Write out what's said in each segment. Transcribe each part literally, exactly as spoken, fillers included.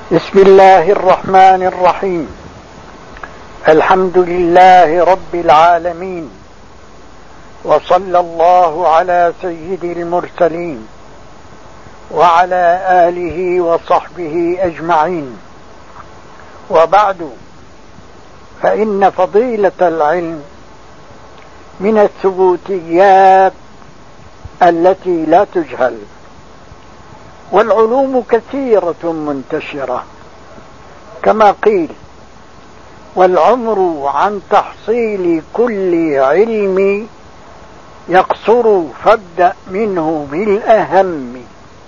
بسم الله الرحمن الرحيم. الحمد لله رب العالمين، وصلى الله على سيد المرسلين وعلى آله وصحبه أجمعين، وبعد، فإن فضيلة العلم من الثبوتيات التي لا تجهل، والعلوم كثيرة منتشرة كما قيل: والعمر عن تحصيل كل علم يقصر، فابدأ منه بالأهم،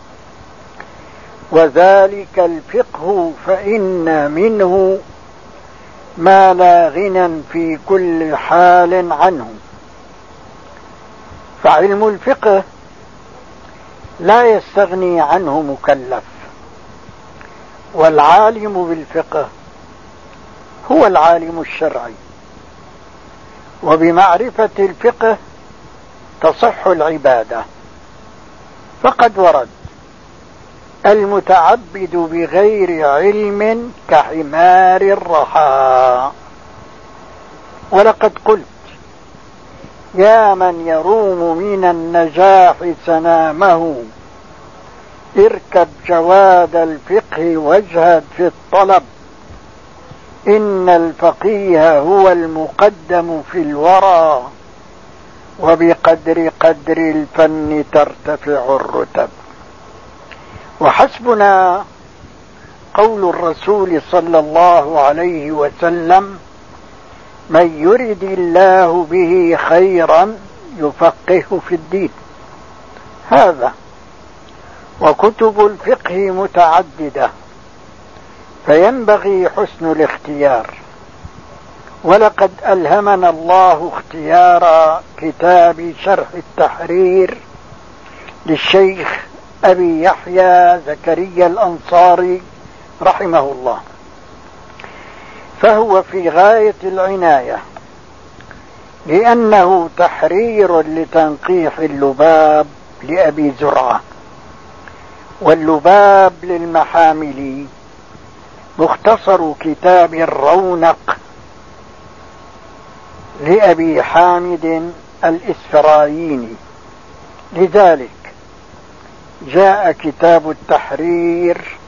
وذلك الفقه فإن منه ما لا غنى في كل حال عنه. فعلم الفقه لا يستغني عنه مكلف، والعالم بالفقه هو العالم الشرعي، وبمعرفة الفقه تصح العبادة. فقد ورد: المتعبد بغير علم كحمار الرحى. ولقد قلت: يا من يروم من النجاح سنامه، اركب جواد الفقه واجهد في الطلب، إن الفقيه هو المقدم في الورى، وبقدر قدر الفن ترتفع الرتب. وحسبنا قول الرسول صلى الله عليه وسلم: من يرد الله به خيرا يفقهه في الدين. هذا وكتب الفقه متعددة، فينبغي حسن الاختيار. ولقد ألهمنا الله اختيار كتاب شرح التحرير للشيخ أبي يحيى زكريا الأنصاري رحمه الله، فهو في غاية العناية، لأنه تحرير لتنقيح اللباب لأبي زرعة، واللباب للمحامل، مختصر كتاب الرونق لأبي حامد الإسفرايني. لذلك جاء كتاب التحرير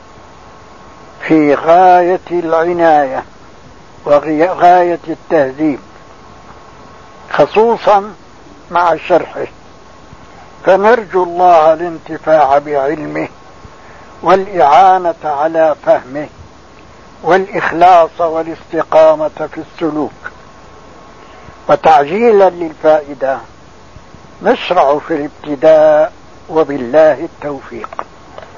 في غاية العناية وغاية التهذيب، خصوصا مع شرحه، فنرجو الله الانتفاع بعلمه والإعانة على فهمه والإخلاص والاستقامة في السلوك. وتعجيلا للفائدة نشرع في الابتداء، وبالله التوفيق.